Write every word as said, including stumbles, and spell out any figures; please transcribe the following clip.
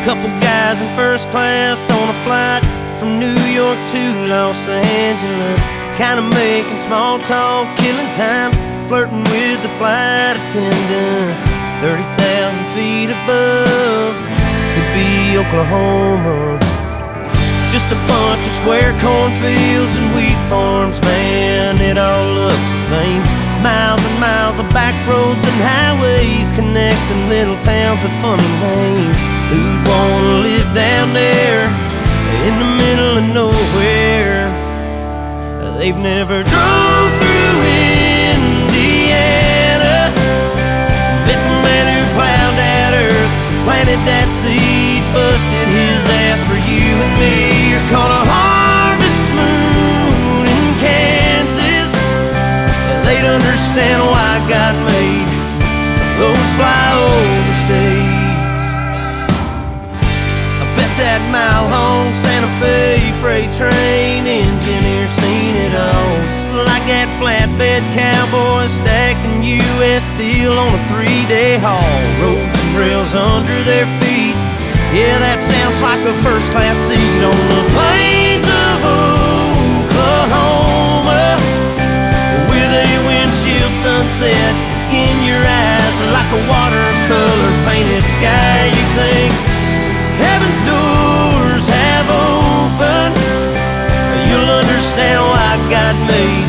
Couple guys in first class on a flight from New York to Los Angeles, kinda making small talk, killing time, flirting with the flight attendants. Thirty thousand feet above, could be Oklahoma. Just a bunch of square cornfields and wheat farms, man, it all looks the same. Miles and miles of back roads and highways connecting little towns with funny names. Who'd wanna live down there in the middle of nowhere? They've never drove through Indiana, met the man who plowed that earth, planted that seed, busted his ass for you and me. You're called a harvest moon in Kansas. They'd understand why God made those flyover states. I bet that mile-long Santa Fe freight train engineer seen it all, just like that flatbed cowboy stacking U S steel on a three-day haul. Roads and rails under their feet, yeah, that sounds like a first-class seat on the plains of Oklahoma, with a windshield sunset in your eyes, like a watercolor painted sky. You think heaven's doors have opened, you'll understand why God made